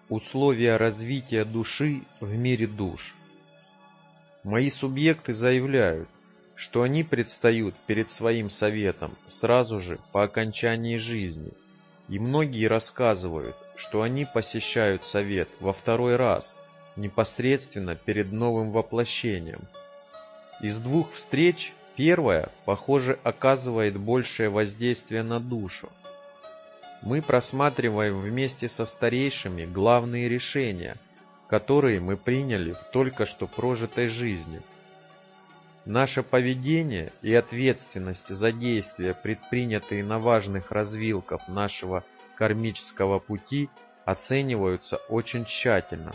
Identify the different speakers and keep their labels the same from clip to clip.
Speaker 1: Условия развития души в мире душ. Мои субъекты заявляют, что они предстают перед своим советом сразу же по окончании жизни, и многие рассказывают, что они посещают совет во второй раз, непосредственно перед новым воплощением. Из двух встреч первая, похоже, оказывает большее воздействие на душу. Мы просматриваем вместе со старейшими главные решения, которые мы приняли в только что прожитой жизни. Наше поведение и ответственность за действия, предпринятые на важных развилках нашего кармического пути, оцениваются очень тщательно.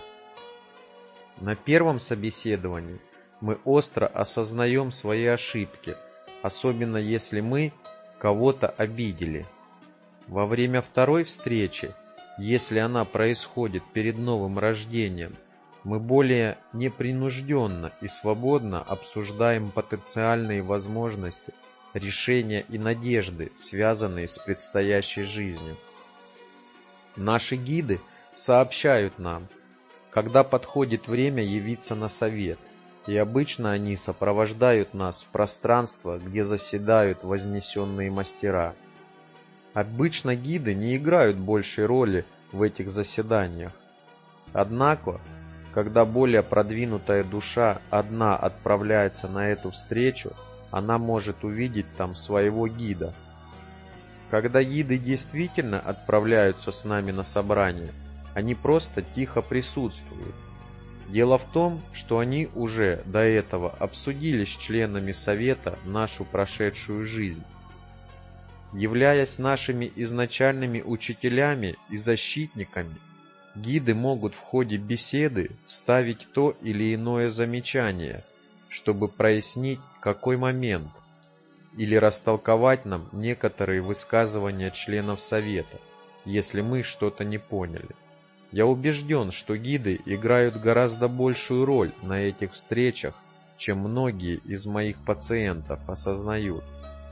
Speaker 1: На первом собеседовании мы остро осознаем свои ошибки, особенно если мы кого-то обидели. Во время второй встречи, если она происходит перед новым рождением, мы более непринужденно и свободно обсуждаем потенциальные возможности, решения и надежды, связанные с предстоящей жизнью. Наши гиды сообщают нам, когда подходит время явиться на совет, и обычно они сопровождают нас в пространство, где заседают вознесенные мастера. Обычно гиды не играют большей роли в этих заседаниях. Однако, когда более продвинутая душа одна отправляется на эту встречу, она может увидеть там своего гида. Когда гиды действительно отправляются с нами на собрание, они просто тихо присутствуют. Дело в том, что они уже до этого обсудили с членами совета нашу прошедшую жизнь. Являясь нашими изначальными учителями и защитниками, гиды могут в ходе беседы ставить то или иное замечание, чтобы прояснить какой момент, или растолковать нам некоторые высказывания членов совета, если мы что-то не поняли. Я убежден, что гиды играют гораздо большую роль на этих встречах, чем многие из моих пациентов осознают.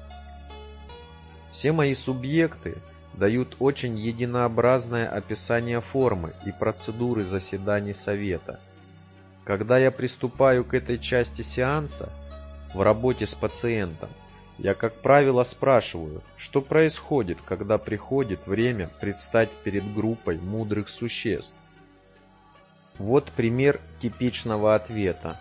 Speaker 1: Все мои субъекты дают очень единообразное описание формы и процедуры заседаний совета. Когда я приступаю к этой части сеанса, в работе с пациентом, я, как правило, спрашиваю, что происходит, когда приходит время предстать перед группой мудрых существ. Вот пример типичного ответа.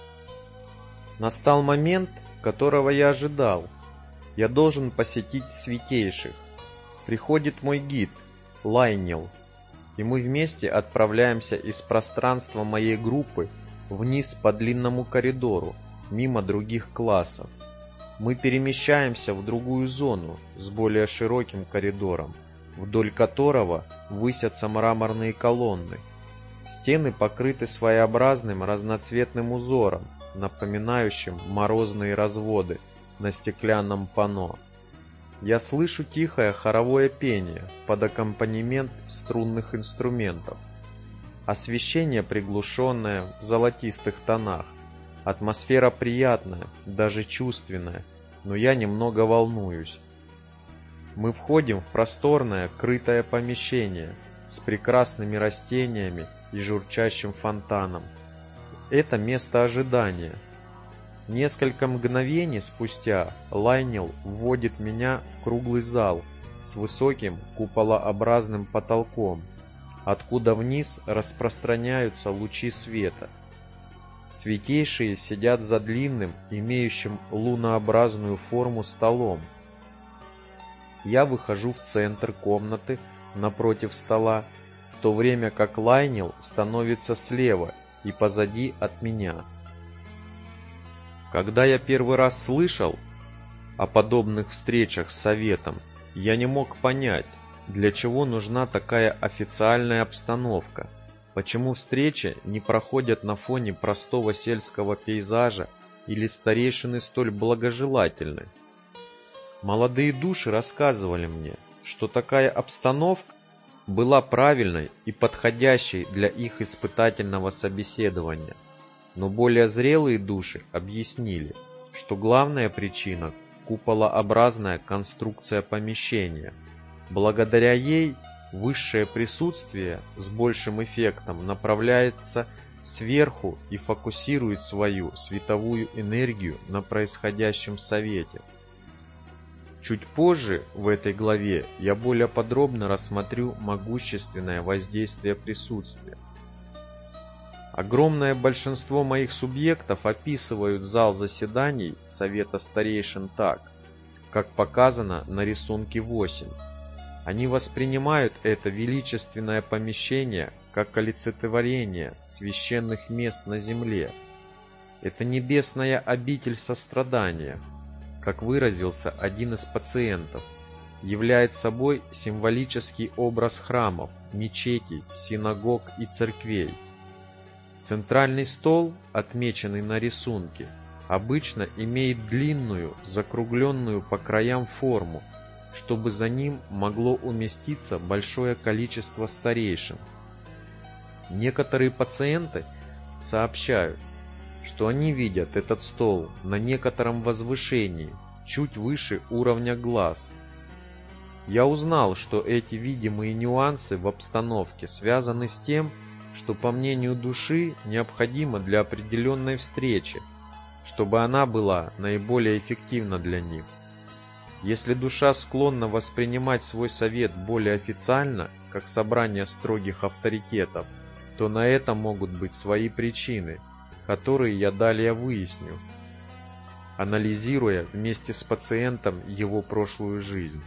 Speaker 1: Настал момент, которого я ожидал. Я должен посетить святейших. Приходит мой гид, Лайнел, и мы вместе отправляемся из пространства моей группы вниз по длинному коридору, мимо других классов. Мы перемещаемся в другую зону с более широким коридором, вдоль которого высятся мраморные колонны. Стены покрыты своеобразным разноцветным узором, напоминающим морозные разводы на стеклянном панно. Я слышу тихое хоровое пение под аккомпанемент струнных инструментов. Освещение приглушенное в золотистых тонах. Атмосфера приятная, даже чувственная, но я немного волнуюсь. Мы входим в просторное, крытое помещение с прекрасными растениями и журчащим фонтаном. Это место ожидания. Несколько мгновений спустя Лайнел вводит меня в круглый зал с высоким куполообразным потолком, откуда вниз распространяются лучи света. Святейшие сидят за длинным, имеющим лунообразную форму столом. Я выхожу в центр комнаты напротив стола, в то время как Лайнел становится слева и позади от меня. Когда я первый раз слышал о подобных встречах с советом, я не мог понять, для чего нужна такая официальная обстановка, почему встречи не проходят на фоне простого сельского пейзажа или старейшины столь благожелательны. Молодые души рассказывали мне, что такая обстановка была правильной и подходящей для их испытательного собеседования. Но более зрелые души объяснили, что главная причина – куполообразная конструкция помещения. Благодаря ей высшее присутствие с большим эффектом направляется сверху и фокусирует свою световую энергию на происходящем совете. Чуть позже в этой главе я более подробно рассмотрю могущественное воздействие присутствия. Огромное большинство моих субъектов описывают зал заседаний Совета Старейшин так, как показано на рисунке 8. Они воспринимают это величественное помещение как олицетворение священных мест на земле. Это небесная обитель сострадания, как выразился один из пациентов, является собой символический образ храмов, мечетей, синагог и церквей. Центральный стол, отмеченный на рисунке, обычно имеет длинную, закругленную по краям форму, чтобы за ним могло уместиться большое количество старейшин. Некоторые пациенты сообщают, что они видят этот стол на некотором возвышении, чуть выше уровня глаз. Я узнал, что эти видимые нюансы в обстановке связаны с тем, что, по мнению души, необходимо для определенной встречи, чтобы она была наиболее эффективна для них. Если душа склонна воспринимать свой совет более официально, как собрание строгих авторитетов, то на это могут быть свои причины, которые я далее выясню, анализируя вместе с пациентом его прошлую жизнь.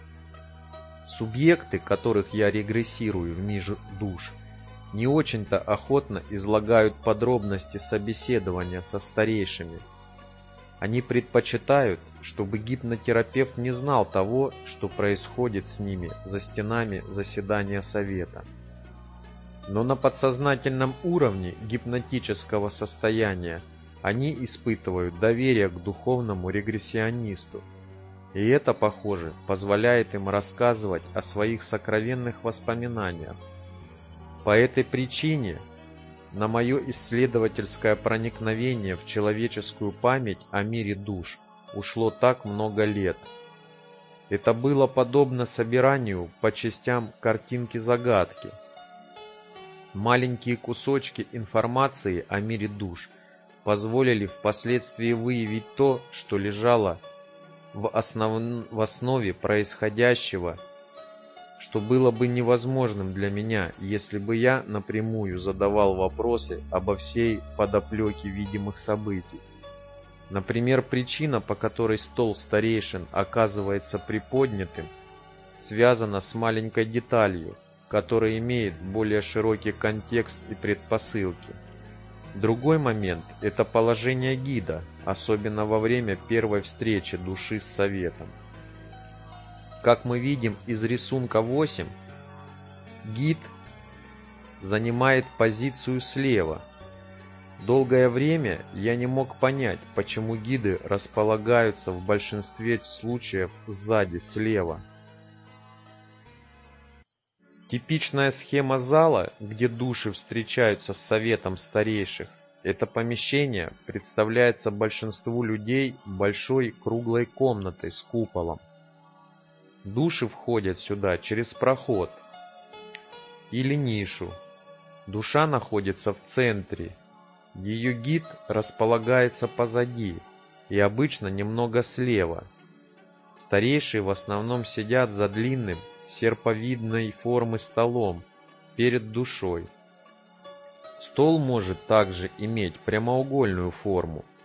Speaker 1: Субъекты, которых я регрессирую в мир душ, не очень-то охотно излагают подробности собеседования со старейшими. Они предпочитают, чтобы гипнотерапевт не знал того, что происходит с ними за стенами заседания совета. Но на подсознательном уровне гипнотического состояния они испытывают доверие к духовному регрессионисту, и это, похоже, позволяет им рассказывать о своих сокровенных воспоминаниях. По этой причине на мое исследовательское проникновение в человеческую память о мире душ ушло так много лет. Это было подобно собиранию по частям картинки-загадки. Маленькие кусочки информации о мире душ позволили впоследствии выявить то, что лежало в основе происходящего, что было бы невозможным для меня, если бы я напрямую задавал вопросы обо всей подоплеке видимых событий. Например, причина, по которой стол старейшин оказывается приподнятым, связана с маленькой деталью, которая имеет более широкий контекст и предпосылки. Другой момент – это положение гида, особенно во время первой встречи души с советом. Как мы видим из рисунка 8, гид занимает позицию слева. Долгое время я не мог понять, почему гиды располагаются в большинстве случаев сзади, слева. Типичная схема зала, где души встречаются с советом старейших, это помещение представляется большинству людей большой круглой комнатой с куполом. Души входят сюда через проход или нишу. Душа находится в центре. Ее гид располагается позади и обычно немного слева. Старейшие в основном сидят за длинным, серповидной формы столом перед душой. Стол может также иметь прямоугольную форму,